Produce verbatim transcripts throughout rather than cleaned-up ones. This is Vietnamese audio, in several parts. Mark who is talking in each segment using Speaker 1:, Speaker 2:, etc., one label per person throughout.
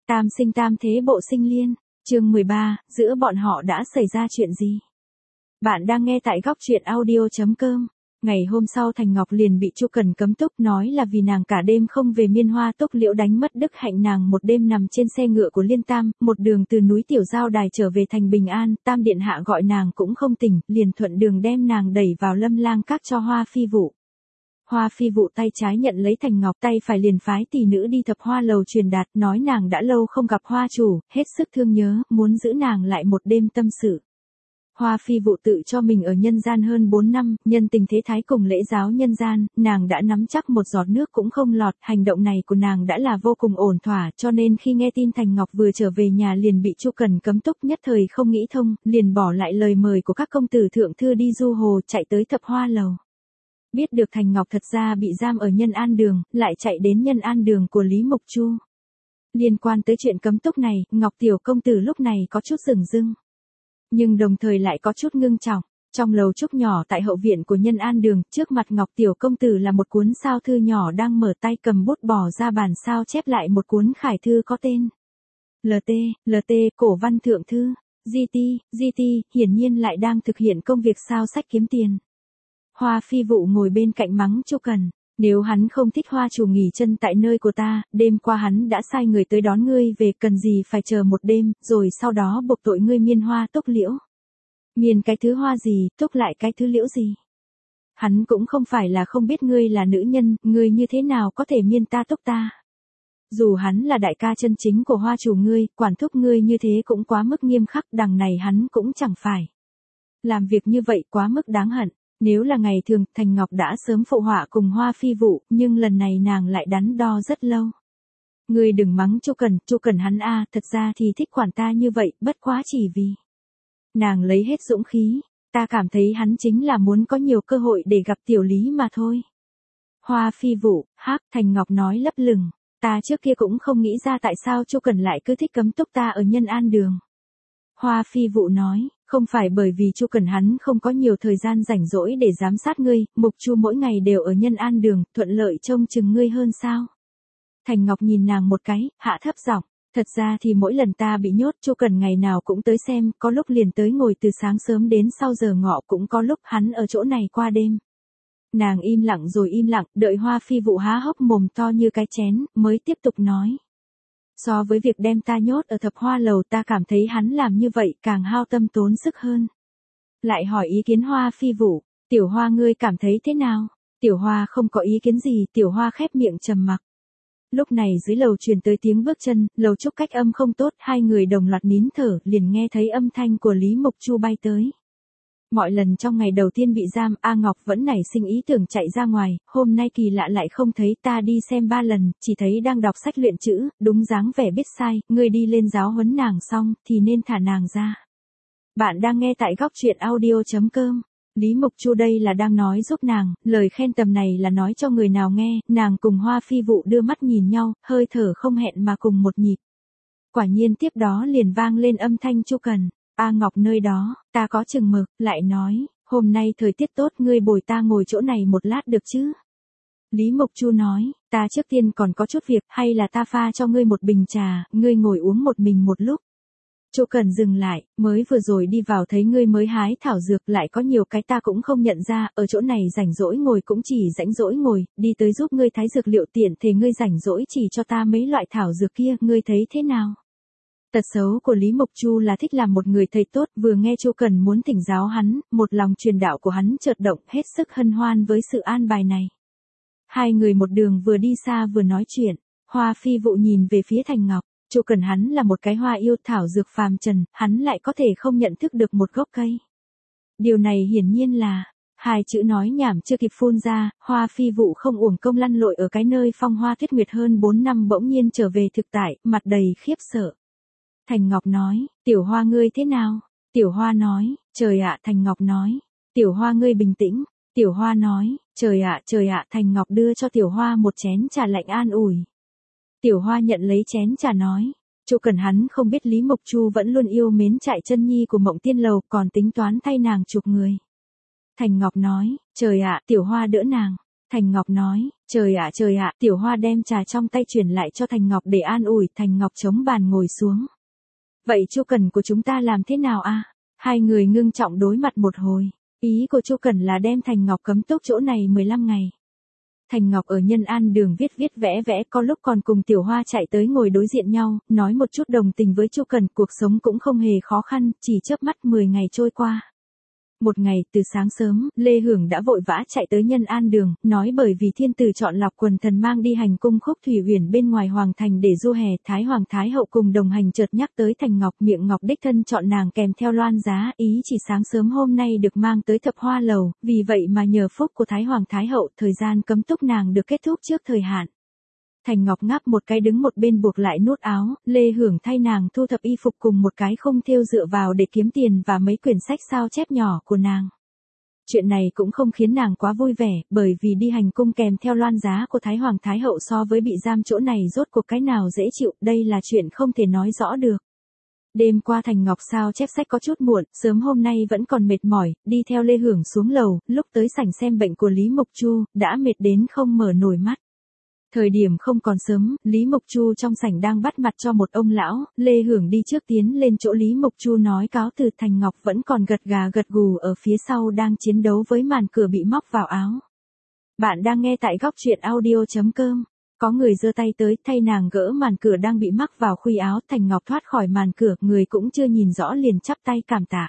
Speaker 1: Tam sinh tam thế bộ sinh liên, chương mười ba, giữa bọn họ đã xảy ra chuyện gì? Bạn đang nghe tại góc truyện audio chấm com. Ngày hôm sau Thành Ngọc liền bị Chu Cần cấm túc, nói là vì nàng cả đêm không về Miên Hoa Túc Liễu đánh mất đức hạnh, nàng một đêm nằm trên xe ngựa của Liên Tam, một đường từ núi Tiểu Giao Đài trở về thành Bình An, Tam điện hạ gọi nàng cũng không tỉnh, liền thuận đường đem nàng đẩy vào Lâm Lang Các cho Hoa Phi Vụ. Hoa Phi Vụ tay trái nhận lấy Thành Ngọc, tay phải liền phái tỷ nữ đi Thập Hoa Lầu truyền đạt, nói nàng đã lâu không gặp Hoa chủ, hết sức thương nhớ, muốn giữ nàng lại một đêm tâm sự. Hoa Phi Vụ tự cho mình ở nhân gian hơn bốn năm, nhân tình thế thái cùng lễ giáo nhân gian, nàng đã nắm chắc một giọt nước cũng không lọt, hành động này của nàng đã là vô cùng ổn thỏa, cho nên khi nghe tin Thành Ngọc vừa trở về nhà liền bị Chu Cần cấm túc, nhất thời không nghĩ thông, liền bỏ lại lời mời của các công tử thượng thư đi du hồ, chạy tới Thập Hoa Lầu. Biết được Thành Ngọc thật ra bị giam ở Nhân An Đường, lại chạy đến Nhân An Đường của Lý Mộc Chu. Liên quan tới chuyện cấm túc này, Ngọc tiểu công tử lúc này có chút dửng dưng, nhưng đồng thời lại có chút ngưng trọng. Trong lầu trúc nhỏ tại hậu viện của Nhân An Đường, trước mặt Ngọc tiểu công tử là một cuốn sao thư nhỏ đang mở tay cầm bút bỏ ra bản sao chép lại một cuốn khải thư có tên lờ tê, lờ tê, cổ văn thượng thư, giê tê, giê tê, hiển nhiên lại đang thực hiện công việc sao sách kiếm tiền. Hoa Phi Vụ ngồi bên cạnh mắng Chu Cần, nếu hắn không thích Hoa chủ nghỉ chân tại nơi của ta, đêm qua hắn đã sai người tới đón ngươi về, cần gì phải chờ một đêm, rồi sau đó buộc tội ngươi miên hoa túc liễu. Miên cái thứ hoa gì, túc lại cái thứ liễu gì? Hắn cũng không phải là không biết ngươi là nữ nhân, ngươi như thế nào có thể miên ta túc ta? Dù hắn là đại ca chân chính của Hoa chủ ngươi, quản thúc ngươi như thế cũng quá mức nghiêm khắc, đằng này hắn cũng chẳng phải làm việc như vậy, quá mức đáng hận. Nếu là ngày thường, Thành Ngọc đã sớm phụ họa cùng Hoa Phi Vụ, nhưng lần này nàng lại đắn đo rất lâu. Ngươi đừng mắng Chu Cần, Chu Cần hắn a, thật ra thì thích quản ta như vậy, bất quá chỉ vì nàng lấy hết dũng khí, ta cảm thấy hắn chính là muốn có nhiều cơ hội để gặp tiểu lý mà thôi. Hoa Phi Vụ, hắc, Thành Ngọc nói lấp lửng, ta trước kia cũng không nghĩ ra tại sao Chu Cần lại cứ thích cấm túc ta ở Nhân An Đường. Hoa Phi Vụ nói, không phải bởi vì Chu Cần hắn không có nhiều thời gian rảnh rỗi để giám sát ngươi, Mục Chu mỗi ngày đều ở Nhân An Đường, thuận lợi trông chừng ngươi hơn sao? Thành Ngọc nhìn nàng một cái, hạ thấp giọng, thật ra thì mỗi lần ta bị nhốt, Chu Cần ngày nào cũng tới xem, có lúc liền tới ngồi từ sáng sớm đến sau giờ ngọ, cũng có lúc hắn ở chỗ này qua đêm. Nàng im lặng rồi im lặng, đợi Hoa Phi Vụ há hốc mồm to như cái chén, mới tiếp tục nói. So với việc đem ta nhốt ở Thập Hoa Lầu, ta cảm thấy hắn làm như vậy càng hao tâm tốn sức hơn. Lại hỏi ý kiến Hoa Phi Vụ, Tiểu Hoa ngươi cảm thấy thế nào? Tiểu Hoa không có ý kiến gì, Tiểu Hoa khép miệng trầm mặc. Lúc này dưới lầu truyền tới tiếng bước chân, lầu trúc cách âm không tốt, hai người đồng loạt nín thở, liền nghe thấy âm thanh của Lý Mộc Chu bay tới. Mọi lần trong ngày đầu tiên bị giam, A Ngọc vẫn nảy sinh ý tưởng chạy ra ngoài, hôm nay kỳ lạ lại không thấy, ta đi xem ba lần, chỉ thấy đang đọc sách luyện chữ, đúng dáng vẻ biết sai, ngươi đi lên giáo huấn nàng xong, thì nên thả nàng ra. Bạn đang nghe tại góc truyện audio chấm com. Lý Mộc Chu đây là đang nói giúp nàng, lời khen tầm này là nói cho người nào nghe, nàng cùng Hoa Phi Vụ đưa mắt nhìn nhau, hơi thở không hẹn mà cùng một nhịp. Quả nhiên tiếp đó liền vang lên âm thanh Chu Cần. A Ngọc nơi đó, ta có chừng mực, lại nói, hôm nay thời tiết tốt, ngươi bồi ta ngồi chỗ này một lát được chứ? Lý Mộc Chu nói, ta trước tiên còn có chút việc, hay là ta pha cho ngươi một bình trà, ngươi ngồi uống một mình một lúc. Chu Cần dừng lại, mới vừa rồi đi vào thấy ngươi mới hái thảo dược, lại có nhiều cái ta cũng không nhận ra, ở chỗ này rảnh rỗi ngồi cũng chỉ rảnh rỗi ngồi, đi tới giúp ngươi thái dược liệu tiện thể ngươi rảnh rỗi chỉ cho ta mấy loại thảo dược kia, ngươi thấy thế nào? Tật xấu của Lý Mộc Chu là thích làm một người thầy tốt, vừa nghe Chu Cần muốn thỉnh giáo hắn, một lòng truyền đạo của hắn chợt động, hết sức hân hoan với sự an bài này. Hai người một đường vừa đi xa vừa nói chuyện, Hoa Phi Vụ nhìn về phía Thành Ngọc, Chu Cần hắn là một cái hoa yêu thảo dược phàm trần, hắn lại có thể không nhận thức được một gốc cây. Điều này hiển nhiên là, hai chữ nói nhảm chưa kịp phun ra, Hoa Phi Vụ không uổng công lăn lội ở cái nơi phong hoa tuyết nguyệt hơn bốn năm bỗng nhiên trở về thực tại, mặt đầy khiếp sợ. Thành Ngọc nói, Tiểu Hoa ngươi thế nào? Tiểu Hoa nói, trời ạ, Thành Ngọc nói, Tiểu Hoa ngươi bình tĩnh. Tiểu Hoa nói, trời ạ, trời ạ, Thành Ngọc đưa cho Tiểu Hoa một chén trà lạnh an ủi. Tiểu Hoa nhận lấy chén trà nói, Chu Cần hắn không biết Lý Mộc Chu vẫn luôn yêu mến trại chân nhi của Mộng Tiên Lầu, còn tính toán thay nàng chụp người. Thành Ngọc nói, trời ạ, Tiểu Hoa đỡ nàng. Thành Ngọc nói, Trời ạ trời ạ, Tiểu Hoa đem trà trong tay chuyển lại cho Thành Ngọc để an ủi, Thành Ngọc chống bàn ngồi xuống. Vậy Chu Cần của chúng ta làm thế nào a? Hai người ngưng trọng đối mặt một hồi. Ý của Chu Cần là đem Thành Ngọc cấm túc chỗ này mười lăm ngày. Thành Ngọc ở Nhân An Đường viết viết vẽ vẽ, có lúc còn cùng Tiểu Hoa chạy tới ngồi đối diện nhau, nói một chút đồng tình với Chu Cần, cuộc sống cũng không hề khó khăn, chỉ chớp mắt mười ngày trôi qua. Một ngày, từ sáng sớm, Lê Hưởng đã vội vã chạy tới Nhân An Đường, nói bởi vì thiên tử chọn lọc quần thần mang đi hành cung Khúc Thủy Huyền bên ngoài Hoàng Thành để du hè, Thái Hoàng Thái Hậu cùng đồng hành chợt nhắc tới Thành Ngọc, miệng Ngọc đích thân chọn nàng kèm theo loan giá, ý chỉ sáng sớm hôm nay được mang tới Thập Hoa Lầu, vì vậy mà nhờ phúc của Thái Hoàng Thái Hậu, thời gian cấm túc nàng được kết thúc trước thời hạn. Thành Ngọc ngáp một cái đứng một bên buộc lại nút áo, Lê Hưởng thay nàng thu thập y phục cùng một cái khung thêu dựa vào để kiếm tiền và mấy quyển sách sao chép nhỏ của nàng. Chuyện này cũng không khiến nàng quá vui vẻ, bởi vì đi hành cung kèm theo loan giá của Thái Hoàng Thái Hậu so với bị giam chỗ này rốt cuộc cái nào dễ chịu, đây là chuyện không thể nói rõ được. Đêm qua Thành Ngọc sao chép sách có chút muộn, sớm hôm nay vẫn còn mệt mỏi, đi theo Lê Hưởng xuống lầu, lúc tới sảnh xem bệnh của Lý Mục Chu, đã mệt đến không mở nổi mắt. Thời điểm không còn sớm, Lý Mục Chu trong sảnh đang bắt mặt cho một ông lão, Lê Hưởng đi trước tiến lên chỗ Lý Mục Chu nói cáo từ, Thành Ngọc vẫn còn gật gà gật gù ở phía sau đang chiến đấu với màn cửa bị móc vào áo. Bạn đang nghe tại góc truyện audio chấm com. Có người giơ tay tới thay nàng gỡ màn cửa đang bị mắc vào khuy áo, Thành Ngọc thoát khỏi màn cửa, người cũng chưa nhìn rõ liền chắp tay cảm tạ.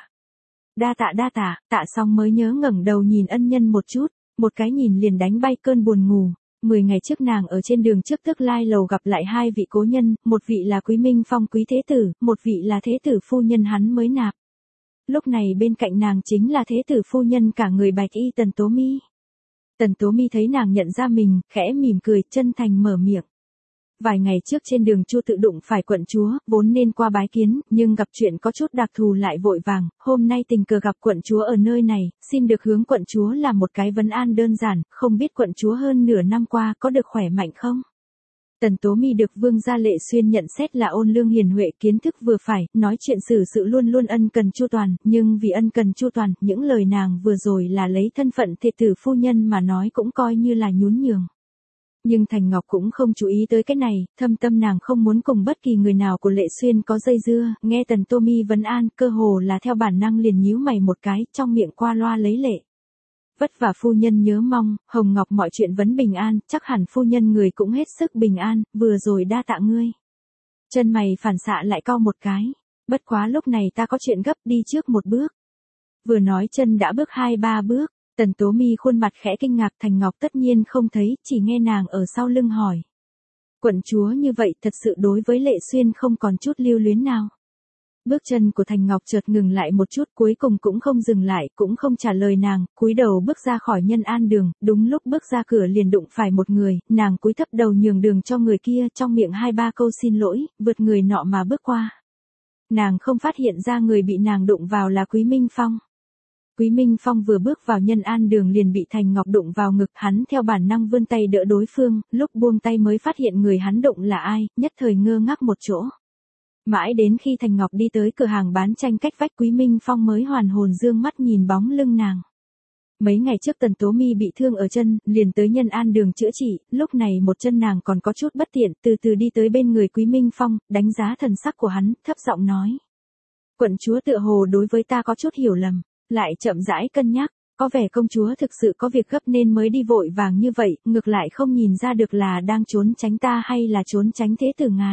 Speaker 1: Đa tạ đa tạ, tạ xong mới nhớ ngẩng đầu nhìn ân nhân một chút, một cái nhìn liền đánh bay cơn buồn ngủ. Mười ngày trước nàng ở trên đường trước Tức Lai Lầu gặp lại hai vị cố nhân, một vị là Quý Minh Phong quý thế tử, một vị là thế tử phu nhân hắn mới nạp. Lúc này bên cạnh nàng chính là thế tử phu nhân cả người bạch y Tần Tố Mi. Tần Tố Mi thấy nàng nhận ra mình, khẽ mỉm cười, chân thành mở miệng. Vài ngày trước trên đường Chu tự đụng phải quận chúa, vốn nên qua bái kiến, nhưng gặp chuyện có chút đặc thù lại vội vàng, hôm nay tình cờ gặp quận chúa ở nơi này, xin được hướng quận chúa làm một cái vấn an đơn giản, không biết quận chúa hơn nửa năm qua có được khỏe mạnh không? Tần Tố Mi được Vương gia Lệ Xuyên nhận xét là ôn lương hiền huệ, kiến thức vừa phải, nói chuyện xử sự luôn luôn ân cần chu toàn, nhưng vì ân cần chu toàn, những lời nàng vừa rồi là lấy thân phận thê tử phu nhân mà nói cũng coi như là nhún nhường. Nhưng Thành Ngọc cũng không chú ý tới cái này, thâm tâm nàng không muốn cùng bất kỳ người nào của Lệ Xuyên có dây dưa, nghe Tần Tô Mi vấn an, cơ hồ là theo bản năng liền nhíu mày một cái, trong miệng qua loa lấy lệ. Vất vả phu nhân nhớ mong, Hồng Ngọc mọi chuyện vẫn bình an, chắc hẳn phu nhân người cũng hết sức bình an, vừa rồi đa tạ ngươi. Chân mày phản xạ lại cau một cái, bất quá lúc này ta có chuyện gấp, đi trước một bước. Vừa nói chân đã bước hai ba bước. Tần Tố Mi khuôn mặt khẽ kinh ngạc, Thành Ngọc tất nhiên không thấy, chỉ nghe nàng ở sau lưng hỏi. Quận chúa như vậy thật sự đối với Lệ Xuyên không còn chút lưu luyến nào. Bước chân của Thành Ngọc chợt ngừng lại một chút, cuối cùng cũng không dừng lại, cũng không trả lời nàng, cúi đầu bước ra khỏi Nhân An Đường, đúng lúc bước ra cửa liền đụng phải một người, nàng cúi thấp đầu nhường đường cho người kia, trong miệng hai ba câu xin lỗi, vượt người nọ mà bước qua. Nàng không phát hiện ra người bị nàng đụng vào là Quý Minh Phong. Quý Minh Phong vừa bước vào Nhân An Đường liền bị Thành Ngọc đụng vào ngực, hắn theo bản năng vươn tay đỡ đối phương, lúc buông tay mới phát hiện người hắn đụng là ai, nhất thời ngơ ngác một chỗ. Mãi đến khi Thành Ngọc đi tới cửa hàng bán tranh cách vách, Quý Minh Phong mới hoàn hồn dương mắt nhìn bóng lưng nàng. Mấy ngày trước Tần Tố Mi bị thương ở chân, liền tới Nhân An Đường chữa trị, lúc này một chân nàng còn có chút bất tiện, từ từ đi tới bên người Quý Minh Phong, đánh giá thần sắc của hắn, thấp giọng nói. Quận chúa tựa hồ đối với ta có chút hiểu lầm. Lại chậm rãi cân nhắc, có vẻ công chúa thực sự có việc gấp nên mới đi vội vàng như vậy, ngược lại không nhìn ra được là đang trốn tránh ta hay là trốn tránh thế tử ngài.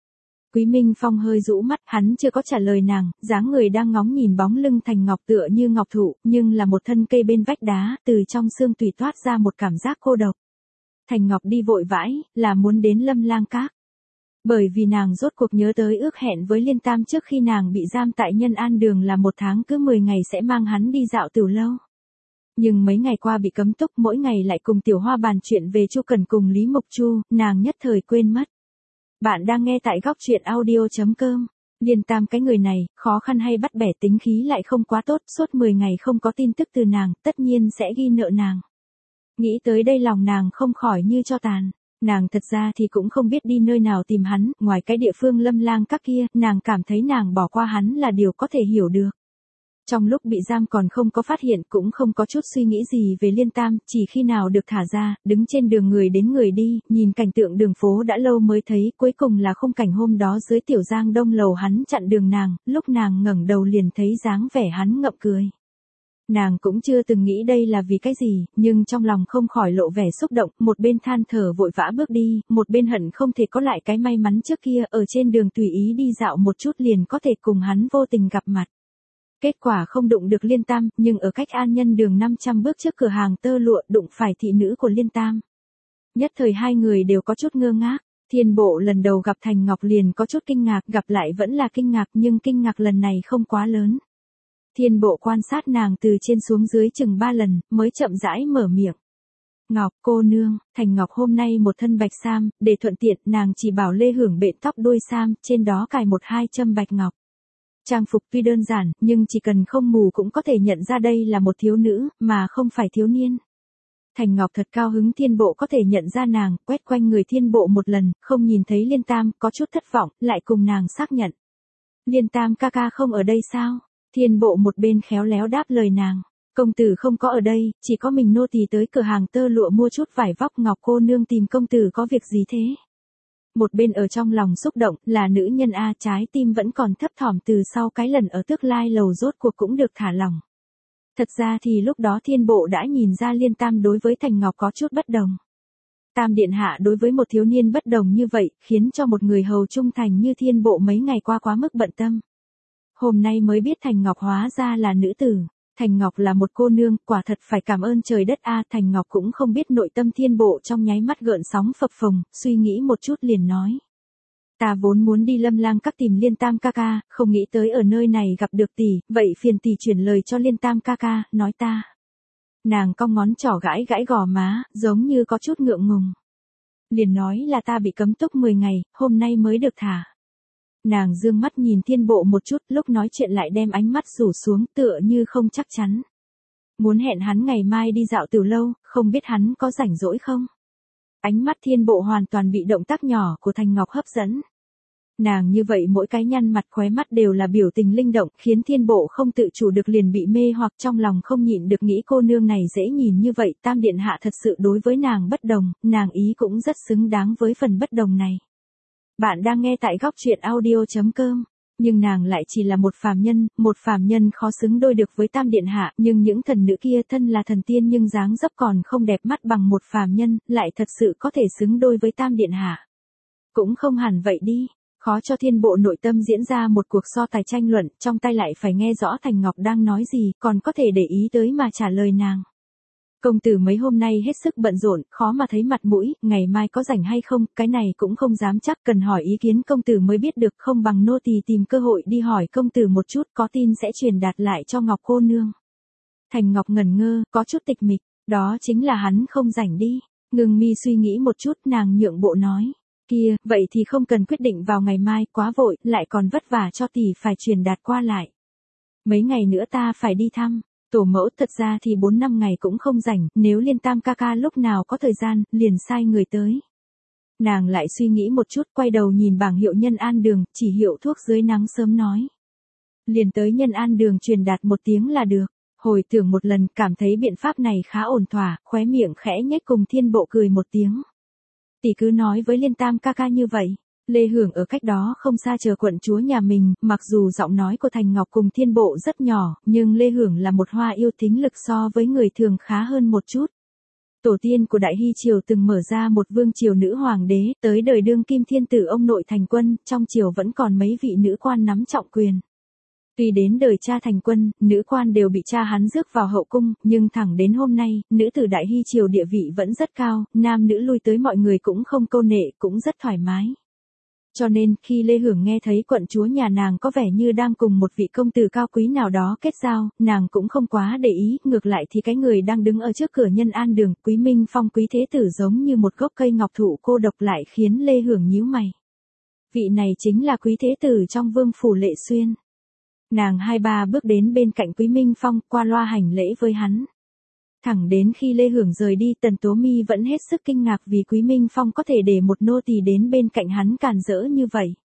Speaker 1: Quý Minh Phong hơi rũ mắt, hắn chưa có trả lời nàng, dáng người đang ngóng nhìn bóng lưng Thành Ngọc tựa như ngọc thụ, nhưng là một thân cây bên vách đá, từ trong xương tùy toát ra một cảm giác cô độc. Thành Ngọc đi vội vãi, là muốn đến Lâm Lang Các. Bởi vì nàng rốt cuộc nhớ tới ước hẹn với Liên Tam trước khi nàng bị giam tại Nhân An Đường là một tháng cứ mười ngày sẽ mang hắn đi dạo tiểu lâu. Nhưng mấy ngày qua bị cấm túc, mỗi ngày lại cùng Tiểu Hoa bàn chuyện về Chu Cần cùng Lý Mục Chu, nàng nhất thời quên mất. Bạn đang nghe tại góc truyện audio chấm com. Liên Tam cái người này, khó khăn hay bắt bẻ, tính khí lại không quá tốt, suốt mười ngày không có tin tức từ nàng, tất nhiên sẽ ghi nợ nàng. Nghĩ tới đây lòng nàng không khỏi như tro tàn. Nàng thật ra thì cũng không biết đi nơi nào tìm hắn, ngoài cái địa phương Lâm Lang Các kia, nàng cảm thấy nàng bỏ qua hắn là điều có thể hiểu được. Trong lúc bị giam còn không có phát hiện cũng không có chút suy nghĩ gì về Liên Tam, chỉ khi nào được thả ra, đứng trên đường người đến người đi, nhìn cảnh tượng đường phố đã lâu mới thấy, cuối cùng là khung cảnh hôm đó dưới tiểu giang đông lầu hắn chặn đường nàng, lúc nàng ngẩng đầu liền thấy dáng vẻ hắn ngậm cười. Nàng cũng chưa từng nghĩ đây là vì cái gì, nhưng trong lòng không khỏi lộ vẻ xúc động, một bên than thở vội vã bước đi, một bên hận không thể có lại cái may mắn trước kia ở trên đường tùy ý đi dạo một chút liền có thể cùng hắn vô tình gặp mặt. Kết quả không đụng được Liên Tam, nhưng ở cách An Nhân đường năm trăm bước trước cửa hàng tơ lụa đụng phải thị nữ của Liên Tam. Nhất thời hai người đều có chút ngơ ngác, Thiên Bộ lần đầu gặp Thành Ngọc liền có chút kinh ngạc, gặp lại vẫn là kinh ngạc nhưng kinh ngạc lần này không quá lớn. Thiên Bộ quan sát nàng từ trên xuống dưới chừng ba lần, mới chậm rãi mở miệng. Ngọc cô nương, Thành Ngọc hôm nay một thân bạch sam, để thuận tiện nàng chỉ bảo Lê Hưởng bện tóc đuôi sam, trên đó cài một hai châm bạch ngọc. Trang phục tuy đơn giản, nhưng chỉ cần không mù cũng có thể nhận ra đây là một thiếu nữ, mà không phải thiếu niên. Thành Ngọc thật cao hứng Thiên Bộ có thể nhận ra nàng, quét quanh người Thiên Bộ một lần, không nhìn thấy Liên Tam, có chút thất vọng, lại cùng nàng xác nhận. Liên Tam ca ca không ở đây sao? Thiên Bộ một bên khéo léo đáp lời nàng. Công tử không có ở đây, chỉ có mình nô tỳ tới cửa hàng tơ lụa mua chút vải vóc. Ngọc cô nương tìm công tử có việc gì thế? Một bên ở trong lòng xúc động, là nữ nhân a, trái tim vẫn còn thấp thỏm từ sau cái lần ở Tước Lai lầu rốt cuộc cũng được thả lỏng. Thật ra thì lúc đó Thiên Bộ đã nhìn ra Liên Tam đối với Thành Ngọc có chút bất đồng. Tam điện hạ đối với một thiếu niên bất đồng như vậy, khiến cho một người hầu trung thành như Thiên Bộ mấy ngày qua quá mức bận tâm. Hôm nay mới biết Thành Ngọc hóa ra là nữ tử. Thành Ngọc là một cô nương, quả thật phải cảm ơn trời đất a. Thành Ngọc cũng không biết nội tâm Thiên Bộ trong nháy mắt gợn sóng phập phồng, suy nghĩ một chút liền nói. Ta vốn muốn đi Lâm Lang các tìm Liên Tam ca ca, không nghĩ tới ở nơi này gặp được tỷ, vậy phiền tỷ chuyển lời cho Liên Tam ca ca, nói ta. Nàng cong ngón trỏ gãi gãi gò má, giống như có chút ngượng ngùng. Liền nói là ta bị cấm túc mười ngày, hôm nay mới được thả. Nàng dương mắt nhìn Thiên Bộ một chút, lúc nói chuyện lại đem ánh mắt rủ xuống tựa như không chắc chắn. Muốn hẹn hắn ngày mai đi dạo tiểu lâu, không biết hắn có rảnh rỗi không? Ánh mắt Thiên Bộ hoàn toàn bị động tác nhỏ của Thành Ngọc hấp dẫn. Nàng như vậy mỗi cái nhăn mặt khóe mắt đều là biểu tình linh động, khiến Thiên Bộ không tự chủ được liền bị mê hoặc trong lòng không nhịn được nghĩ cô nương này dễ nhìn như vậy. Tam điện hạ thật sự đối với nàng bất đồng, nàng ý cũng rất xứng đáng với phần bất đồng này. Bạn đang nghe tại góc truyện audio chấm com. Nhưng nàng lại chỉ là một phàm nhân, một phàm nhân khó xứng đôi được với Tam điện hạ, nhưng những thần nữ kia thân là thần tiên nhưng dáng dấp còn không đẹp mắt bằng một phàm nhân, lại thật sự có thể xứng đôi với Tam điện hạ. Cũng không hẳn vậy đi, khó cho Thiên Bộ nội tâm diễn ra một cuộc so tài tranh luận, trong tay lại phải nghe rõ Thành Ngọc đang nói gì, còn có thể để ý tới mà trả lời nàng. Công tử mấy hôm nay hết sức bận rộn, khó mà thấy mặt mũi, ngày mai có rảnh hay không, cái này cũng không dám chắc, cần hỏi ý kiến công tử mới biết được, không bằng nô tỳ tìm cơ hội đi hỏi công tử một chút, có tin sẽ truyền đạt lại cho Ngọc cô nương. Thành Ngọc ngẩn ngơ, có chút tịch mịch, đó chính là hắn không rảnh đi. Ngưng mi suy nghĩ một chút, nàng nhượng bộ nói, kia, vậy thì không cần quyết định vào ngày mai, quá vội, lại còn vất vả cho tỷ phải truyền đạt qua lại. Mấy ngày nữa ta phải đi thăm. Tổ mẫu, thật ra thì bốn năm ngày cũng không rảnh, nếu Liên Tam ca ca lúc nào có thời gian, liền sai người tới. Nàng lại suy nghĩ một chút, quay đầu nhìn bảng hiệu Nhân An đường, chỉ hiệu thuốc dưới nắng sớm nói. Liền tới Nhân An đường truyền đạt một tiếng là được. Hồi tưởng một lần, cảm thấy biện pháp này khá ổn thỏa, khóe miệng khẽ nhếch cùng Thiên Bộ cười một tiếng. Tỷ cứ nói với Liên Tam ca ca như vậy. Lê Hưởng ở cách đó không xa chờ quận chúa nhà mình, mặc dù giọng nói của Thành Ngọc cùng Thiên Bộ rất nhỏ, nhưng Lê Hưởng là một hoa yêu thính lực so với người thường khá hơn một chút. Tổ tiên của Đại Hy Triều từng mở ra một vương triều nữ hoàng đế, tới đời đương kim thiên tử ông nội Thành Quân, trong triều vẫn còn mấy vị nữ quan nắm trọng quyền. Tuy đến đời cha Thành Quân, nữ quan đều bị cha hắn rước vào hậu cung, nhưng thẳng đến hôm nay, nữ tử Đại Hy Triều địa vị vẫn rất cao, nam nữ lui tới mọi người cũng không câu nệ, cũng rất thoải mái. Cho nên, khi Lê Hưởng nghe thấy quận chúa nhà nàng có vẻ như đang cùng một vị công tử cao quý nào đó kết giao, nàng cũng không quá để ý, ngược lại thì cái người đang đứng ở trước cửa Nhân An đường, Quý Minh Phong Quý Thế Tử giống như một gốc cây ngọc thụ cô độc lại khiến Lê Hưởng nhíu mày. Vị này chính là Quý Thế Tử trong vương phủ Lệ Xuyên. Nàng hai ba bước đến bên cạnh Quý Minh Phong, qua loa hành lễ với hắn. Thẳng đến khi Lê Hưởng rời đi, Tần Tố Mi vẫn hết sức kinh ngạc vì Quý Minh Phong có thể để một nô tỳ đến bên cạnh hắn càn rỡ như vậy.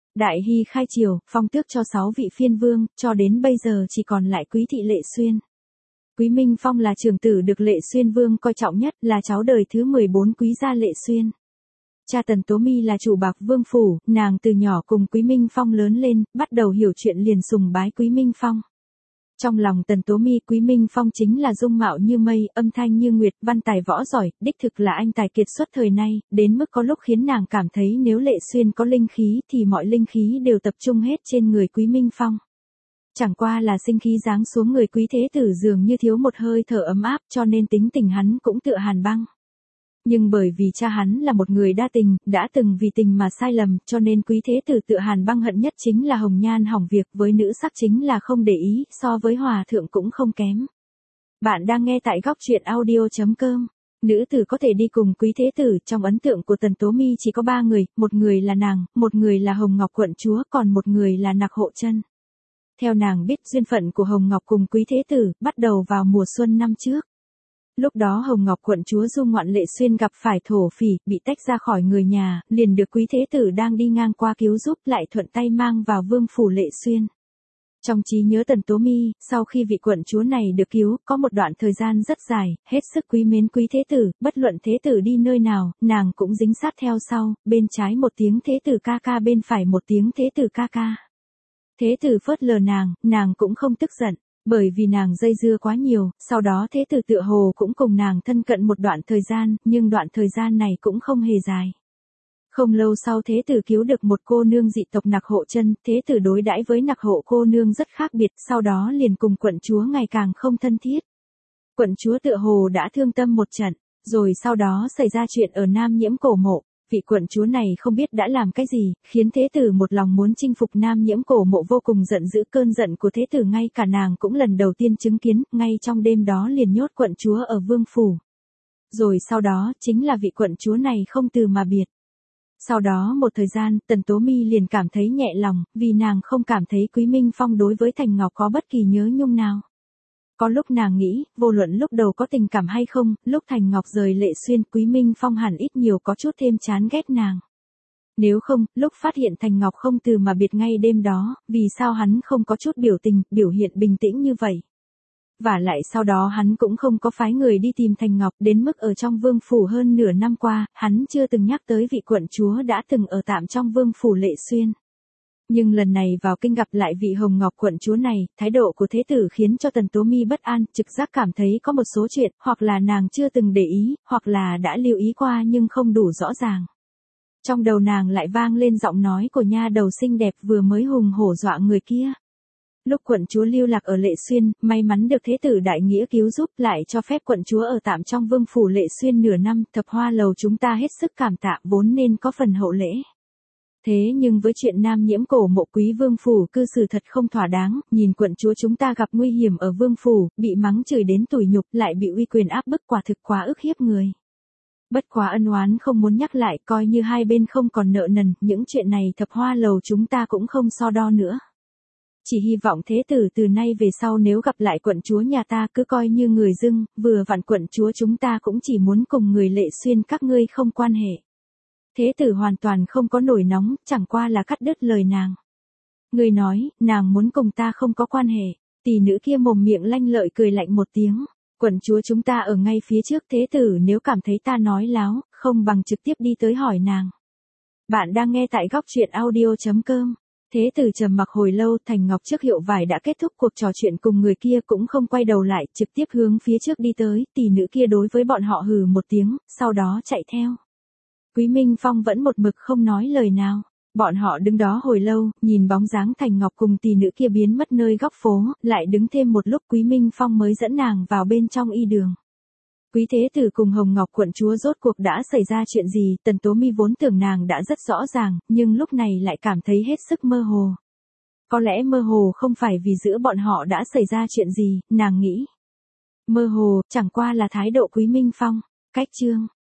Speaker 1: Đại Hy khai triều, phong tước cho sáu vị phiên vương, cho đến bây giờ chỉ còn lại Quý thị Lệ Xuyên. Quý Minh Phong là trưởng tử được Lệ Xuyên vương coi trọng nhất, là cháu đời thứ mười bốn Quý gia Lệ Xuyên. Cha Tần Tố Mi là chủ Bạc Vương phủ, nàng từ nhỏ cùng Quý Minh Phong lớn lên, bắt đầu hiểu chuyện liền sùng bái Quý Minh Phong. Trong lòng Tần Tố Mi, Quý Minh Phong chính là dung mạo như mây, âm thanh như nguyệt, văn tài võ giỏi, đích thực là anh tài kiệt xuất thời nay, đến mức có lúc khiến nàng cảm thấy nếu Lệ Xuyên có linh khí thì mọi linh khí đều tập trung hết trên người Quý Minh Phong. Chẳng qua là sinh khí giáng xuống người Quý Thế Tử dường như thiếu một hơi thở ấm áp, cho nên tính tình hắn cũng tựa hàn băng. Nhưng bởi vì cha hắn là một người đa tình, đã từng vì tình mà sai lầm, cho nên Quý Thế Tử tựa hàn băng hận nhất chính là hồng nhan hỏng việc, với nữ sắc chính là không để ý, so với hòa thượng cũng không kém. Bạn đang nghe tại góc truyện audio chấm com. Nữ tử có thể đi cùng Quý Thế Tử, trong ấn tượng của Tần Tố Mi chỉ có ba người, một người là nàng, một người là Hồng Ngọc quận chúa, còn một người là Nặc Hộ Chân. Theo nàng biết, duyên phận của Hồng Ngọc cùng Quý Thế Tử bắt đầu vào mùa xuân năm trước. Lúc đó Hồng Ngọc quận chúa du ngoạn Lệ Xuyên gặp phải thổ phỉ, bị tách ra khỏi người nhà, liền được Quý Thế Tử đang đi ngang qua cứu giúp, lại thuận tay mang vào vương phủ Lệ Xuyên. Trong trí nhớ Tần Tố Mi, sau khi vị quận chúa này được cứu, có một đoạn thời gian rất dài, hết sức quý mến Quý Thế Tử, bất luận Thế Tử đi nơi nào, nàng cũng dính sát theo sau, bên trái một tiếng Thế Tử ca ca, bên phải một tiếng Thế Tử ca ca. Thế Tử phớt lờ nàng, nàng cũng không tức giận. Bởi vì nàng dây dưa quá nhiều, sau đó Thế Tử tựa hồ cũng cùng nàng thân cận một đoạn thời gian, nhưng đoạn thời gian này cũng không hề dài. Không lâu sau Thế Tử cứu được một cô nương dị tộc Nặc Hộ Chân, Thế Tử đối đãi với Nặc Hộ cô nương rất khác biệt, sau đó liền cùng quận chúa ngày càng không thân thiết. Quận chúa tựa hồ đã thương tâm một trận, rồi sau đó xảy ra chuyện ở Nam Nhiễm Cổ Mộ. Vị quận chúa này không biết đã làm cái gì, khiến Thế Tử một lòng muốn chinh phục Nam Nhiễm Cổ Mộ vô cùng giận dữ, cơn giận của Thế Tử ngay cả nàng cũng lần đầu tiên chứng kiến, ngay trong đêm đó liền nhốt quận chúa ở vương phủ. Rồi sau đó, chính là vị quận chúa này không từ mà biệt. Sau đó một thời gian, Tần Tố Mi liền cảm thấy nhẹ lòng, vì nàng không cảm thấy Quý Minh Phong đối với Thành Ngọc có bất kỳ nhớ nhung nào. Có lúc nàng nghĩ, vô luận lúc đầu có tình cảm hay không, lúc Thành Ngọc rời Lệ Xuyên, Quý Minh Phong hẳn ít nhiều có chút thêm chán ghét nàng. Nếu không, lúc phát hiện Thành Ngọc không từ mà biệt ngay đêm đó, vì sao hắn không có chút biểu tình, biểu hiện bình tĩnh như vậy? Và lại sau đó hắn cũng không có phái người đi tìm Thành Ngọc, đến mức ở trong vương phủ hơn nửa năm qua, hắn chưa từng nhắc tới vị quận chúa đã từng ở tạm trong vương phủ Lệ Xuyên. Nhưng lần này vào kinh gặp lại vị Hồng Ngọc quận chúa này, thái độ của Thế Tử khiến cho Tần Tố Mi bất an, trực giác cảm thấy có một số chuyện, hoặc là nàng chưa từng để ý, hoặc là đã lưu ý qua nhưng không đủ rõ ràng. Trong đầu nàng lại vang lên giọng nói của nha đầu xinh đẹp vừa mới hùng hổ dọa người kia. Lúc quận chúa lưu lạc ở Lệ Xuyên, may mắn được Thế Tử đại nghĩa cứu giúp, lại cho phép quận chúa ở tạm trong vương phủ Lệ Xuyên nửa năm, Thập Hoa Lầu chúng ta hết sức cảm tạ, vốn nên có phần hậu lễ. Thế nhưng với chuyện Nam Nhiễm Cổ Mộ Quý vương phủ cư xử thật không thỏa đáng, nhìn quận chúa chúng ta gặp nguy hiểm ở vương phủ, bị mắng chửi đến tủi nhục, lại bị uy quyền áp bức, quả thực quá ức hiếp người. Bất quá ân oán không muốn nhắc lại, coi như hai bên không còn nợ nần, những chuyện này Thập Hoa Lầu chúng ta cũng không so đo nữa. Chỉ hy vọng Thế Tử từ nay về sau nếu gặp lại quận chúa nhà ta cứ coi như người dưng, vừa vặn quận chúa chúng ta cũng chỉ muốn cùng người Lệ Xuyên các ngươi không quan hệ. Thế Tử hoàn toàn không có nổi nóng, chẳng qua là cắt đứt lời nàng. Người nói, nàng muốn cùng ta không có quan hệ, tỷ nữ kia mồm miệng lanh lợi cười lạnh một tiếng. Quận chúa chúng ta ở ngay phía trước, Thế Tử nếu cảm thấy ta nói láo, không bằng trực tiếp đi tới hỏi nàng. Bạn đang nghe tại góc truyện audio chấm com. Thế Tử trầm mặc hồi lâu, Thành Ngọc trước hiệu vải đã kết thúc cuộc trò chuyện cùng người kia cũng không quay đầu lại, trực tiếp hướng phía trước đi tới, tỷ nữ kia đối với bọn họ hừ một tiếng, sau đó chạy theo. Quý Minh Phong vẫn một mực không nói lời nào. Bọn họ đứng đó hồi lâu, nhìn bóng dáng Thành Ngọc cùng tỷ nữ kia biến mất nơi góc phố, lại đứng thêm một lúc Quý Minh Phong mới dẫn nàng vào bên trong y đường. Quý Thế Tử cùng Hồng Ngọc quận chúa rốt cuộc đã xảy ra chuyện gì, Tần Tố Mi vốn tưởng nàng đã rất rõ ràng, nhưng lúc này lại cảm thấy hết sức mơ hồ. Có lẽ mơ hồ không phải vì giữa bọn họ đã xảy ra chuyện gì, nàng nghĩ. Mơ hồ, chẳng qua là thái độ Quý Minh Phong. Cách chương.